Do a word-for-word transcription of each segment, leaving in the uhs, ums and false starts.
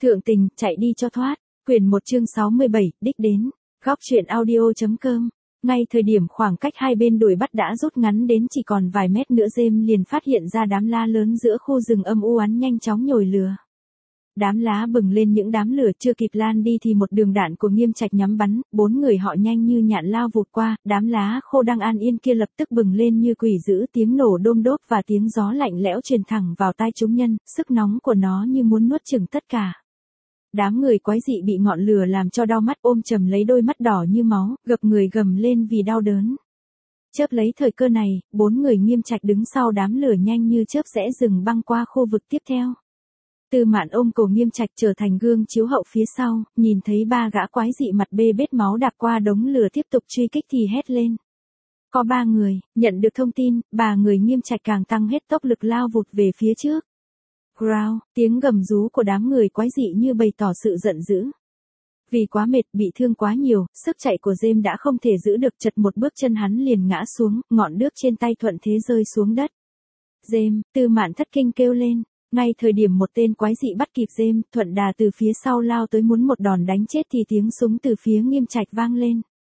Thượng tình, chạy đi cho thoát. Quyển một chương sáu mươi bảy, đích đến. Góc truyện audio.com. Ngay thời điểm khoảng cách hai bên đuổi bắt đã rút ngắn đến chỉ còn vài mét nữa, James liền phát hiện ra đám lá lớn giữa khu rừng âm u ám nhanh chóng nhồi lửa. Đám lá bừng lên những đám lửa, chưa kịp lan đi thì một đường đạn của Nghiêm Trạch nhắm bắn, bốn người họ nhanh như nhạn lao vụt qua, đám lá khô đang an yên kia lập tức bừng lên như quỷ dữ, tiếng nổ đôm đốp và tiếng gió lạnh lẽo truyền thẳng vào tai chúng nhân, sức nóng của nó như muốn nuốt chửng tất cả. Đám người quái dị bị ngọn lửa làm cho đau mắt, ôm chầm lấy đôi mắt đỏ như máu, gập người gầm lên vì đau đớn. Chớp lấy thời cơ này, bốn người Nghiêm Trạch đứng sau đám lửa nhanh như chớp rẽ rừng băng qua khu vực tiếp theo. Tư Mạn ôm cổ Nghiêm Trạch trở thành gương chiếu hậu phía sau, nhìn thấy ba gã quái dị mặt bê bết máu đạp qua đống lửa tiếp tục truy kích thì hét lên. Có ba người, nhận được thông tin, ba người Nghiêm Trạch càng tăng hết tốc lực lao vụt về phía trước. Growl, tiếng gầm rú của đám người quái dị như bày tỏ sự giận dữ. Vì quá mệt, bị thương quá nhiều, sức chạy của James đã không thể giữ được, chật một bước chân hắn liền ngã xuống, ngọn đuốc trên tay thuận thế rơi xuống đất. James, Tư Mạn thất kinh kêu lên. Ngay thời điểm một tên quái dị bắt kịp James, thuận đà từ phía sau lao tới muốn một đòn đánh chết thì tiếng súng từ phía Nghiêm Trạch vang lên.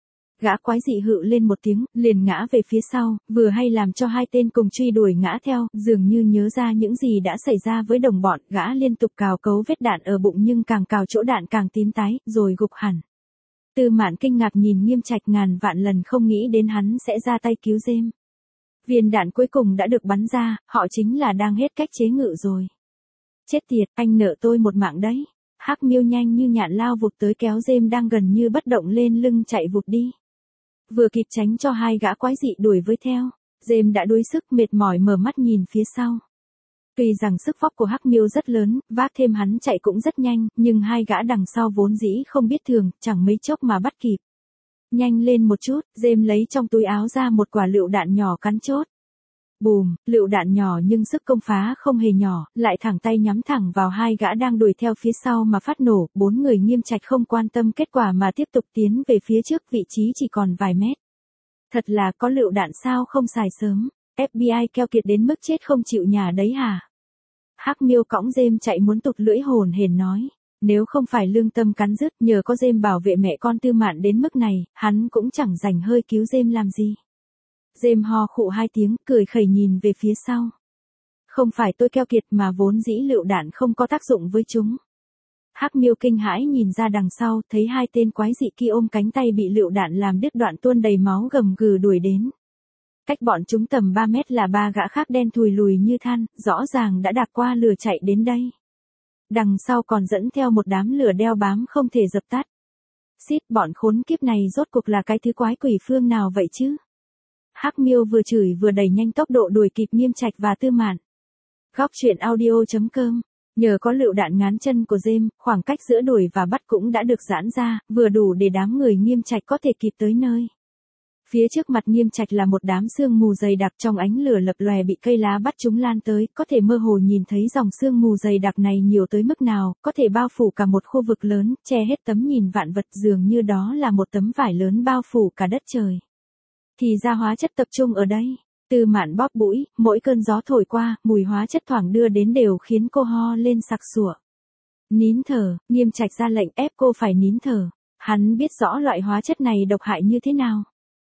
Gã quái dị hự lên một tiếng, liền ngã về phía sau, vừa hay làm cho hai tên cùng truy đuổi ngã theo, dường như nhớ ra những gì đã xảy ra với đồng bọn, gã liên tục cào cấu vết đạn ở bụng nhưng càng cào chỗ đạn càng tím tái, rồi gục hẳn. Tư Mạn kinh ngạc nhìn Nghiêm Trạch, ngàn vạn lần không nghĩ đến hắn sẽ ra tay cứu James. Viên đạn cuối cùng đã được bắn ra, họ chính là đang hết cách chế ngự rồi. Chết tiệt, anh nợ tôi một mạng đấy. Hắc Miêu nhanh như nhạn lao vụt tới kéo James đang gần như bất động lên lưng chạy vụt đi. Vừa kịp tránh cho hai gã quái dị đuổi với theo, James đã đuối sức mệt mỏi mở mắt nhìn phía sau. Tuy rằng sức vóc của Hắc Miêu rất lớn, vác thêm hắn chạy cũng rất nhanh, nhưng hai gã đằng sau vốn dĩ không biết thường, chẳng mấy chốc mà bắt kịp. Nhanh lên một chút, James lấy trong túi áo ra một quả lựu đạn nhỏ cắn chốt. Bùm, lựu đạn nhỏ nhưng sức công phá không hề nhỏ, lại thẳng tay nhắm thẳng vào hai gã đang đuổi theo phía sau mà phát nổ, bốn người Nghiêm Trạch không quan tâm kết quả mà tiếp tục tiến về phía trước, vị trí chỉ còn vài mét. Thật là có lựu đạn sao không xài sớm, ép bê i keo kiệt đến mức chết không chịu nhả đấy hả? Hắc Miêu cõng James chạy muốn tụt lưỡi hồn hển nói. Nếu không phải lương tâm cắn rứt, nhờ có James bảo vệ mẹ con Tư Mạn đến mức này, hắn cũng chẳng dành hơi cứu James làm gì. James ho khụ hai tiếng, cười khẩy nhìn về phía sau. Không phải tôi keo kiệt mà vốn dĩ lựu đạn không có tác dụng với chúng. Hắc Miêu kinh hãi nhìn ra đằng sau, thấy hai tên quái dị kia ôm cánh tay bị lựu đạn làm đứt đoạn tuôn đầy máu gầm gừ đuổi đến. Cách bọn chúng tầm ba mét là ba gã khác đen thùi lùi như than, rõ ràng đã đạp qua lửa chạy đến đây. Đằng sau còn dẫn theo một đám lửa đeo bám không thể dập tắt. Xít, bọn khốn kiếp này rốt cuộc là cái thứ quái quỷ phương nào vậy chứ? Hắc Miêu vừa chửi vừa đẩy nhanh tốc độ đuổi kịp Nghiêm Trạch và Tư Mạn. Góc truyện audio.com. Nhờ có lựu đạn ngán chân của James, khoảng cách giữa đuổi và bắt cũng đã được giãn ra, vừa đủ để đám người Nghiêm Trạch có thể kịp tới nơi. Phía trước mặt Nghiêm Trạch là một đám sương mù dày đặc, trong ánh lửa lập lòe bị cây lá bắt chúng lan tới, có thể mơ hồ nhìn thấy dòng sương mù dày đặc này nhiều tới mức nào, có thể bao phủ cả một khu vực lớn, che hết tấm nhìn vạn vật, dường như đó là một tấm vải lớn bao phủ cả đất trời. Thì ra hóa chất tập trung ở đây. Tư Mạn bóp mũi, mỗi cơn gió thổi qua, mùi hóa chất thoảng đưa đến đều khiến cô ho lên sặc sụa. Nín thở, Nghiêm Trạch ra lệnh ép cô phải nín thở. Hắn biết rõ loại hóa chất này độc hại như thế nào.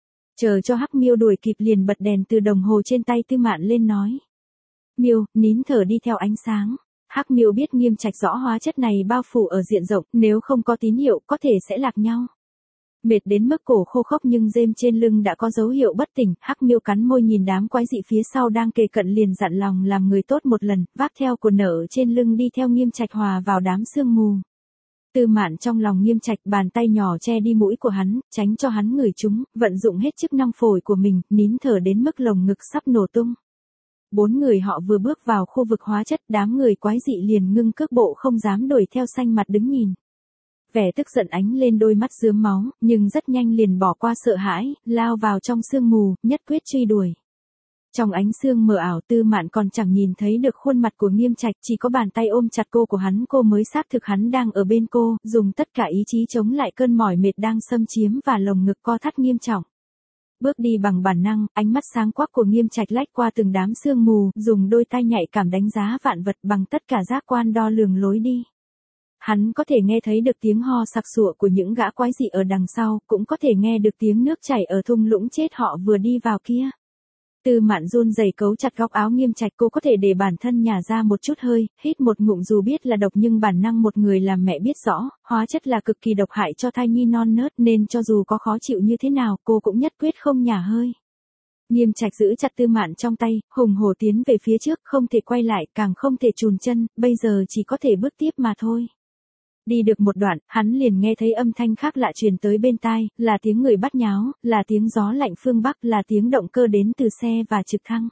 Chờ cho Hắc Miêu đuổi kịp liền bật đèn từ đồng hồ trên tay Tư Mạn lên nói. Miêu, nín thở đi theo ánh sáng. Hắc Miêu biết Nghiêm Trạch rõ hóa chất này bao phủ ở diện rộng, nếu không có tín hiệu có thể sẽ lạc nhau. Mệt đến mức cổ khô khốc nhưng James trên lưng đã có dấu hiệu bất tỉnh, Hắc Miêu cắn môi nhìn đám quái dị phía sau đang kề cận liền dặn lòng làm người tốt một lần, vác theo cồn nở trên lưng đi theo Nghiêm Trạch hòa vào đám sương mù. Tư Mạn trong lòng Nghiêm Trạch, bàn tay nhỏ che đi mũi của hắn, tránh cho hắn ngửi chúng, vận dụng hết chức năng phổi của mình, nín thở đến mức lồng ngực sắp nổ tung. Bốn người họ vừa bước vào khu vực hóa chất, đám người quái dị liền ngưng cước bộ không dám đuổi theo, xanh mặt đứng nhìn. Vẻ tức giận ánh lên đôi mắt rướm máu, nhưng rất nhanh liền bỏ qua sợ hãi, lao vào trong sương mù, nhất quyết truy đuổi. Trong ánh sương mờ ảo, Tư Mạn còn chẳng nhìn thấy được khuôn mặt của Nghiêm Trạch, chỉ có bàn tay ôm chặt cô của hắn, cô mới xác thực hắn đang ở bên cô, dùng tất cả ý chí chống lại cơn mỏi mệt đang xâm chiếm và lồng ngực co thắt nghiêm trọng. Bước đi bằng bản năng, ánh mắt sáng quắc của Nghiêm Trạch lách qua từng đám sương mù, dùng đôi tai nhạy cảm đánh giá vạn vật bằng tất cả giác quan đo lường lối đi. Hắn có thể nghe thấy được tiếng ho sặc sụa của những gã quái dị ở đằng sau, cũng có thể nghe được tiếng nước chảy ở thung lũng chết họ vừa đi vào kia. Tư Mạn run rẩy cấu chặt góc áo Nghiêm Trạch, cô có thể để bản thân nhả ra một chút hơi, hít một ngụm dù biết là độc nhưng bản năng một người làm mẹ biết rõ, hóa chất là cực kỳ độc hại cho thai nhi non nớt nên cho dù có khó chịu như thế nào cô cũng nhất quyết không nhả hơi. Nghiêm Trạch giữ chặt Tư Mạn trong tay, hùng hổ tiến về phía trước, không thể quay lại, càng không thể chùn chân, bây giờ chỉ có thể bước tiếp mà thôi. Đi được một đoạn, hắn liền nghe thấy âm thanh khác lạ truyền tới bên tai, là tiếng người bắt nháo, là tiếng gió lạnh phương Bắc, là tiếng động cơ đến từ xe và trực thăng.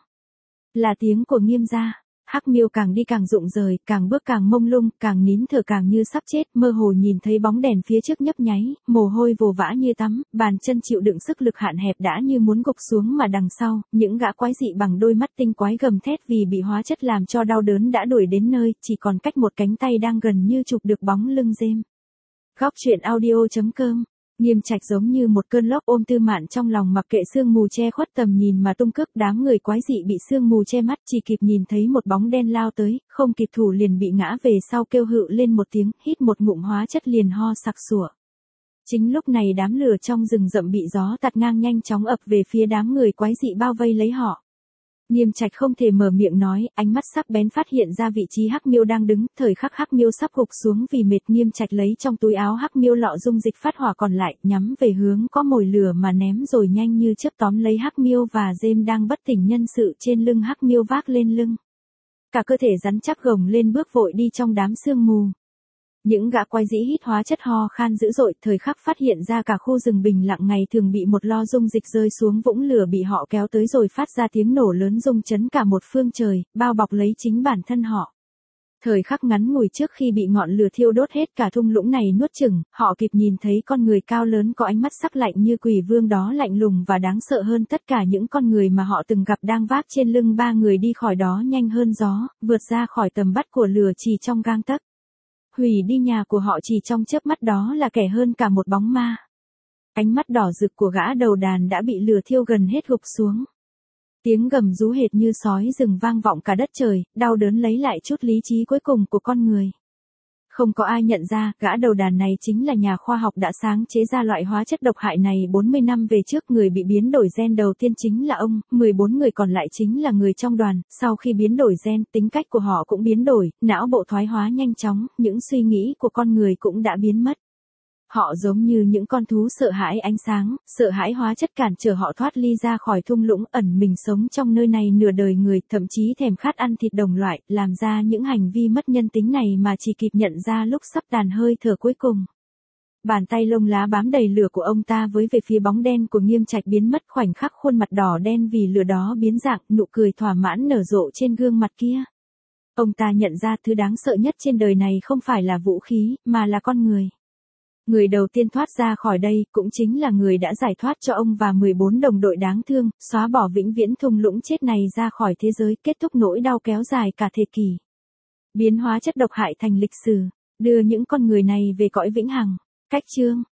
Là tiếng của Nghiêm gia. Hắc Miêu càng đi càng rụng rời, càng bước càng mông lung, càng nín thở càng như sắp chết, mơ hồ nhìn thấy bóng đèn phía trước nhấp nháy, mồ hôi vồ vã như tắm, bàn chân chịu đựng sức lực hạn hẹp đã như muốn gục xuống mà đằng sau, những gã quái dị bằng đôi mắt tinh quái gầm thét vì bị hóa chất làm cho đau đớn đã đuổi đến nơi, chỉ còn cách một cánh tay đang gần như chụp được bóng lưng Dêm. Góc truyện audio chấm com. Nghiêm Trạch giống như một cơn lốc ôm Tư Mạn trong lòng, mặc kệ sương mù che khuất tầm nhìn mà tung cước, đám người quái dị bị sương mù che mắt, chỉ kịp nhìn thấy một bóng đen lao tới, không kịp thủ liền bị ngã về sau, kêu hự lên một tiếng, hít một ngụm hóa chất liền ho sặc sủa. Chính lúc này đám lửa trong rừng rậm bị gió tạt ngang nhanh chóng ập về phía đám người quái dị bao vây lấy họ. Nghiêm Trạch không thể mở miệng nói, ánh mắt sắc bén phát hiện ra vị trí Hắc Miêu đang đứng, thời khắc Hắc Miêu sắp gục xuống vì mệt, Nghiêm Trạch lấy trong túi áo Hắc Miêu lọ dung dịch phát hỏa còn lại, nhắm về hướng có mồi lửa mà ném rồi nhanh như chớp tóm lấy Hắc Miêu và Dêm đang bất tỉnh nhân sự trên lưng Hắc Miêu vác lên lưng. Cả cơ thể rắn chắc gồng lên bước vội đi trong đám sương mù. Những gã quái dĩ hít hóa chất ho khan dữ dội, thời khắc phát hiện ra cả khu rừng bình lặng ngày thường bị một lo dung dịch rơi xuống vũng lửa bị họ kéo tới rồi phát ra tiếng nổ lớn rung chấn cả một phương trời, bao bọc lấy chính bản thân họ. Thời khắc ngắn ngủi trước khi bị ngọn lửa thiêu đốt hết cả thung lũng này nuốt chửng, họ kịp nhìn thấy con người cao lớn có ánh mắt sắc lạnh như quỷ vương đó lạnh lùng và đáng sợ hơn tất cả những con người mà họ từng gặp đang vác trên lưng ba người đi khỏi đó nhanh hơn gió, vượt ra khỏi tầm bắt của lửa chỉ trong gang tấc. Hủy đi nhà của họ chỉ trong chớp mắt, đó là kẻ hơn cả một bóng ma. Ánh mắt đỏ rực của gã đầu đàn đã bị lửa thiêu gần hết gục xuống. Tiếng gầm rú hệt như sói rừng vang vọng cả đất trời, đau đớn lấy lại chút lý trí cuối cùng của con người. Không có ai nhận ra, gã đầu đàn này chính là nhà khoa học đã sáng chế ra loại hóa chất độc hại này bốn mươi năm về trước. Người bị biến đổi gen đầu tiên chính là ông, mười bốn người còn lại chính là người trong đoàn. Sau khi biến đổi gen, tính cách của họ cũng biến đổi, não bộ thoái hóa nhanh chóng, những suy nghĩ của con người cũng đã biến mất. Họ giống như những con thú sợ hãi ánh sáng, sợ hãi hóa chất cản trở họ thoát ly ra khỏi thung lũng, ẩn mình sống trong nơi này nửa đời người, thậm chí thèm khát ăn thịt đồng loại, làm ra những hành vi mất nhân tính này mà chỉ kịp nhận ra lúc sắp tàn hơi thở cuối cùng. Bàn tay lông lá bám đầy lửa của ông ta với về phía bóng đen của Nghiêm Trạch biến mất, khoảnh khắc khuôn mặt đỏ đen vì lửa đó biến dạng, nụ cười thỏa mãn nở rộ trên gương mặt kia. Ông ta nhận ra thứ đáng sợ nhất trên đời này không phải là vũ khí, mà là con người. Người đầu tiên thoát ra khỏi đây, cũng chính là người đã giải thoát cho ông và mười bốn đồng đội đáng thương, xóa bỏ vĩnh viễn thung lũng chết này ra khỏi thế giới, kết thúc nỗi đau kéo dài cả thế kỷ. Biến hóa chất độc hại thành lịch sử, đưa những con người này về cõi vĩnh hằng. Cách chương